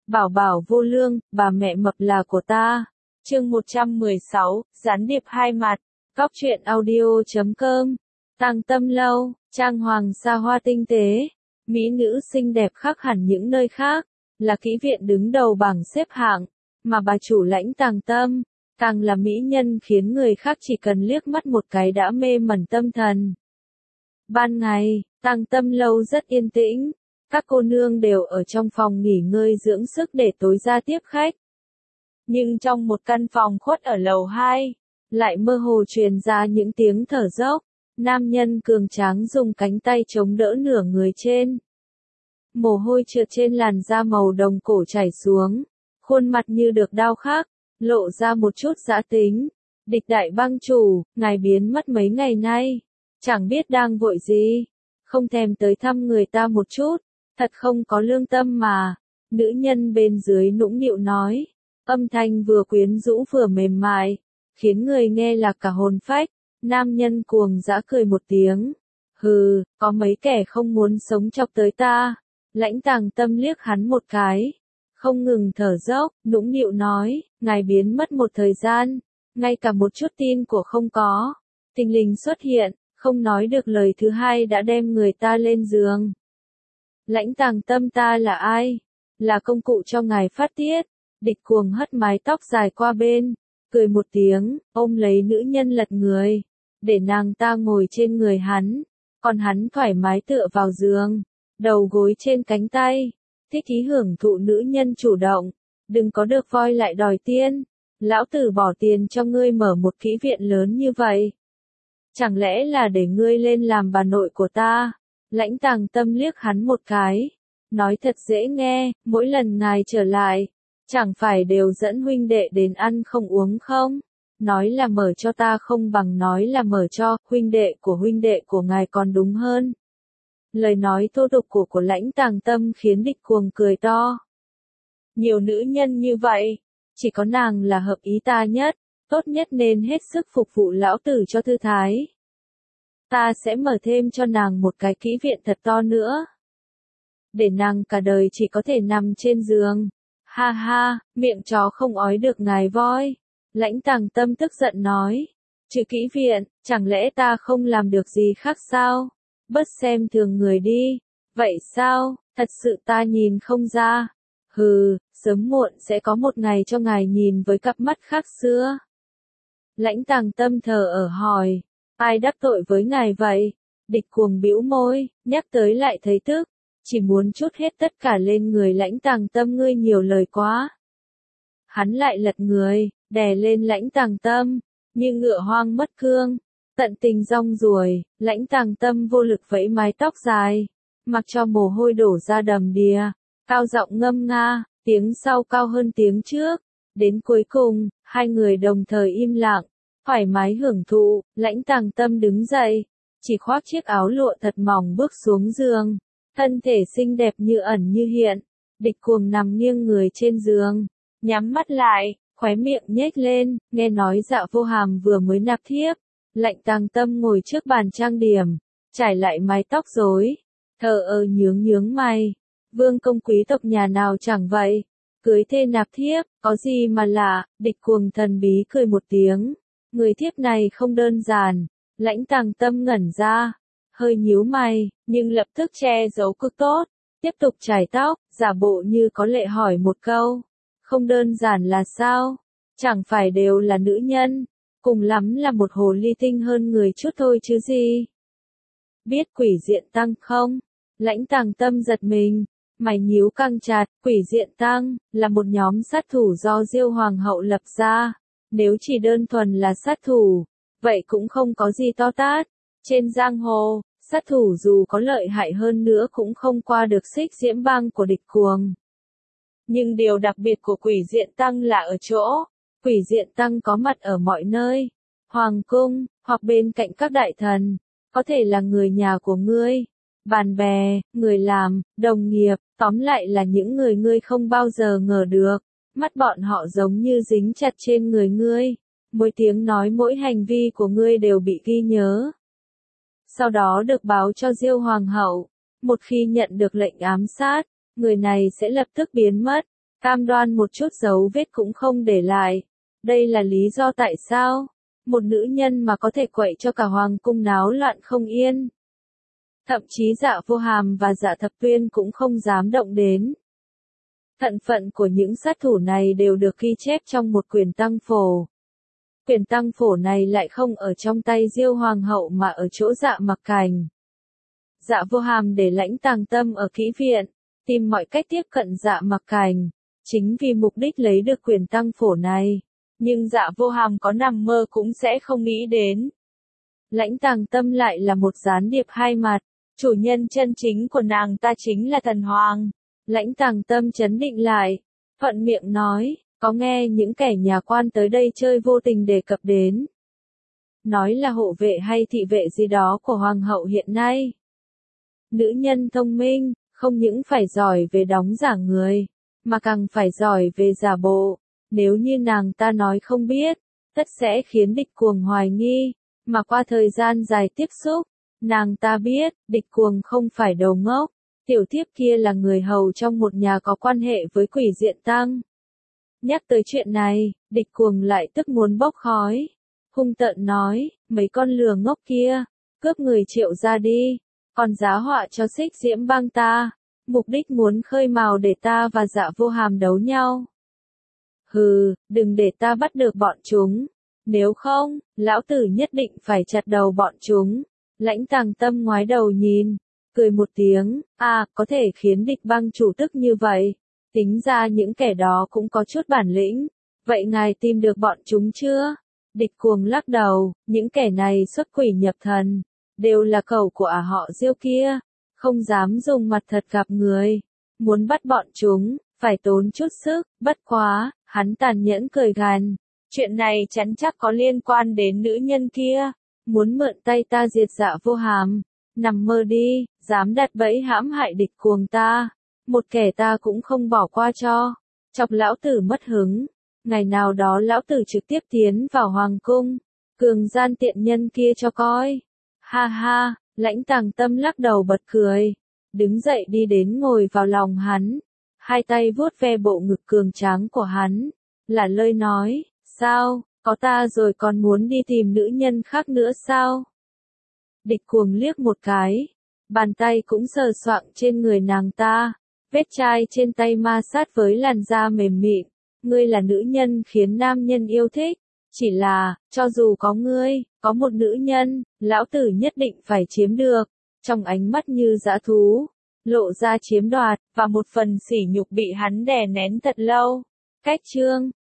Bảo bảo vô lương, bà mẹ mập là của ta. Chương 116, gián điệp hai mặt. Góc truyện audio.com. Tàng Tâm Lâu, trang hoàng xa hoa tinh tế. Mỹ nữ xinh đẹp khác hẳn những nơi khác. Là kỹ viện đứng đầu bảng xếp hạng. Mà bà chủ lãnh Tàng Tâm, càng là mỹ nhân khiến người khác chỉ cần liếc mắt một cái đã mê mẩn tâm thần. Ban ngày, Tàng Tâm Lâu rất yên tĩnh. Các cô nương đều ở trong phòng nghỉ ngơi dưỡng sức để tối ra tiếp khách. Nhưng trong một căn phòng khuất ở lầu 2, lại mơ hồ truyền ra những tiếng thở dốc. Nam nhân cường tráng dùng cánh tay chống đỡ nửa người trên. Mồ hôi trượt trên làn da màu đồng cổ chảy xuống. Khuôn mặt như được đao khắc, lộ ra một chút dã tính. Địch đại bang chủ, ngài biến mất mấy ngày nay. Chẳng biết đang vội gì. Không thèm tới thăm người ta một chút. Thật không có lương tâm mà. Nữ nhân bên dưới nũng nịu nói. Âm thanh vừa quyến rũ vừa mềm mại. Khiến người nghe là cả hồn phách. Nam nhân cuồng dã cười một tiếng. Hừ, có mấy kẻ không muốn sống chọc tới ta. Lãnh Tàng Tâm liếc hắn một cái. Không ngừng thở dốc, nũng nịu nói. Ngài biến mất một thời gian. Ngay cả một chút tin của không có. Tình linh xuất hiện. Không nói được lời thứ hai đã đem người ta lên giường. Lãnh Tàng Tâm ta là ai? Là công cụ cho ngài phát tiết. Địch cuồng hất mái tóc dài qua bên. Cười một tiếng, ôm lấy nữ nhân lật người. Để nàng ta ngồi trên người hắn. Còn hắn thoải mái tựa vào giường. Đầu gối trên cánh tay. Thích ý hưởng thụ nữ nhân chủ động. Đừng có được voi lại đòi tiên. Lão tử bỏ tiền cho ngươi mở một kỹ viện lớn như vậy. Chẳng lẽ là để ngươi lên làm bà nội của ta? Lãnh Tàng Tâm liếc hắn một cái. Nói thật dễ nghe, mỗi lần ngài trở lại. Chẳng phải đều dẫn huynh đệ đến ăn không uống không? Nói là mở cho ta không bằng nói là mở cho huynh đệ của ngài còn đúng hơn. Lời nói thô tục của Lãnh Tàng Tâm khiến địch cuồng cười to. Nhiều nữ nhân như vậy, chỉ có nàng là hợp ý ta nhất, tốt nhất nên hết sức phục vụ lão tử cho thư thái. Ta sẽ mở thêm cho nàng một cái kỹ viện thật to nữa. Để nàng cả đời chỉ có thể nằm trên giường. Ha ha, miệng chó không ói được ngài voi. Lãnh Tàng Tâm tức giận nói. Chứ kỹ viện, chẳng lẽ ta không làm được gì khác sao? Bớt xem thường người đi. Vậy sao, thật sự ta nhìn không ra. Hừ, sớm muộn sẽ có một ngày cho ngài nhìn với cặp mắt khác xưa. Lãnh Tàng Tâm thờ ở hỏi. Ai đắc tội với ngài vậy? Địch cuồng bĩu môi, nhắc tới lại thấy tức. Chỉ muốn trút hết tất cả lên người Lãnh Tàng Tâm, ngươi nhiều lời quá. Hắn lại lật người, đè lên Lãnh Tàng Tâm, như ngựa hoang mất cương. Tận tình rong ruổi, Lãnh Tàng Tâm vô lực vẫy mái tóc dài. Mặc cho mồ hôi đổ ra đầm đìa. Cao giọng ngâm nga, tiếng sau cao hơn tiếng trước. Đến cuối cùng, hai người đồng thời im lặng. Thoải mái hưởng thụ, Lãnh Tàng Tâm đứng dậy. Chỉ khoác chiếc áo lụa thật mỏng bước xuống giường. Thân thể xinh đẹp như ẩn như hiện. Địch cuồng nằm nghiêng người trên giường. Nhắm mắt lại, khóe miệng nhếch lên, nghe nói Dạ Vô Hàm vừa mới nạp thiếp. Lãnh Tàng Tâm ngồi trước bàn trang điểm, trải lại mái tóc rối. Thờ ơ nhướng mày. Vương công quý tộc nhà nào chẳng vậy. Cưới thê nạp thiếp, có gì mà lạ. Địch cuồng thần bí cười một tiếng. Người thiếp này không đơn giản. Lãnh Tàng Tâm ngẩn ra. Hơi nhíu mày, nhưng lập tức che giấu cực tốt. Tiếp tục chải tóc, giả bộ như có lệ hỏi một câu. Không đơn giản là sao? Chẳng phải đều là nữ nhân. Cùng lắm là một hồ ly tinh hơn người chút thôi chứ gì. Biết Quỷ Diện Tăng không? Lãnh Tàng Tâm giật mình. Mày nhíu căng chặt. Quỷ Diện Tăng là một nhóm sát thủ do Diêu Hoàng hậu lập ra. Nếu chỉ đơn thuần là sát thủ, vậy cũng không có gì to tát. Trên giang hồ, sát thủ dù có lợi hại hơn nữa cũng không qua được Xích Diễm Bang của địch cuồng. Nhưng điều đặc biệt của Quỷ Diện Tăng là ở chỗ, Quỷ Diện Tăng có mặt ở mọi nơi. Hoàng cung, hoặc bên cạnh các đại thần, có thể là người nhà của ngươi, bạn bè, người làm, đồng nghiệp, tóm lại là những người ngươi không bao giờ ngờ được. Mắt bọn họ giống như dính chặt trên người ngươi. Mỗi tiếng nói mỗi hành vi của ngươi đều bị ghi nhớ. Sau đó được báo cho Diêu Hoàng hậu. Một khi nhận được lệnh ám sát, người này sẽ lập tức biến mất. cam đoan một chút dấu vết cũng không để lại. Đây là lý do tại sao một nữ nhân mà có thể quậy cho cả hoàng cung náo loạn không yên. Thậm chí Dạ Vô Hàm và Dạ Thập Tuyên cũng không dám động đến. Thân phận của những sát thủ này đều được ghi chép trong một quyển tăng phổ. Quyển tăng phổ này lại không ở trong tay Diêu Hoàng hậu mà ở chỗ Dạ Mặc Cảnh. Dạ Vô Hàm để Lãnh Tàng Tâm ở kỹ viện, tìm mọi cách tiếp cận Dạ Mặc Cảnh, chính vì mục đích lấy được quyển tăng phổ này. Nhưng Dạ Vô Hàm có nằm mơ cũng sẽ không nghĩ đến. Lãnh Tàng Tâm lại là một gián điệp hai mặt, chủ nhân chân chính của nàng ta chính là thần hoàng. Lãnh Tàng Tâm trấn định lại, thuận miệng nói, có nghe những kẻ nhà quan tới đây chơi vô tình đề cập đến. Nói là hộ vệ hay thị vệ gì đó của hoàng hậu hiện nay. Nữ nhân thông minh, không những phải giỏi về đóng giả người, mà càng phải giỏi về giả bộ. Nếu như nàng ta nói không biết, tất sẽ khiến địch cuồng hoài nghi, mà qua thời gian dài tiếp xúc, nàng ta biết, địch cuồng không phải đầu ngốc, tiểu thiếp kia là người hầu trong một nhà có quan hệ với Quỷ Diện Tăng. Nhắc tới chuyện này, địch cuồng lại tức muốn bốc khói, hung tợn nói, mấy con lừa ngốc kia, cướp người Triệu ra đi, còn giá họa cho Xích Diễm Bang ta, mục đích muốn khơi mào để ta và Dạ Vô Hàm đấu nhau. Hừ, đừng để ta bắt được bọn chúng, nếu không, lão tử nhất định phải chặt đầu bọn chúng. Lãnh Tàng Tâm ngoái đầu nhìn, cười một tiếng, có thể khiến địch bang chủ tức như vậy. Tính ra những kẻ đó cũng có chút bản lĩnh. Vậy ngài tìm được bọn chúng chưa? Địch cuồng lắc đầu, những kẻ này xuất quỷ nhập thần, đều là cẩu của họ Diêu kia, không dám dùng mặt thật gặp người. Muốn bắt bọn chúng, phải tốn chút sức, bất quá, hắn tàn nhẫn cười gằn. Chuyện này chắn chắc có liên quan đến nữ nhân kia, muốn mượn tay ta diệt Dạ Vô Hàm. Nằm mơ đi, dám đặt bẫy hãm hại địch cuồng ta. Một kẻ ta cũng không bỏ qua cho. Chọc lão tử mất hứng. Ngày nào đó lão tử trực tiếp tiến vào hoàng cung. Cường gian tiện nhân kia cho coi. Ha ha, Lãnh Tàng Tâm lắc đầu bật cười. Đứng dậy đi đến ngồi vào lòng hắn. Hai tay vuốt ve bộ ngực cường tráng của hắn. Là lời nói, sao, có ta rồi còn muốn đi tìm nữ nhân khác nữa sao? Địch cuồng liếc một cái. Bàn tay cũng sờ soạng trên người nàng ta. Vết chai trên tay ma sát với làn da mềm mịn. Ngươi là nữ nhân khiến nam nhân yêu thích. Chỉ là, cho dù có ngươi, có một nữ nhân, lão tử nhất định phải chiếm được. Trong ánh mắt như dã thú, lộ ra chiếm đoạt, và một phần sỉ nhục bị hắn đè nén thật lâu. Cách chương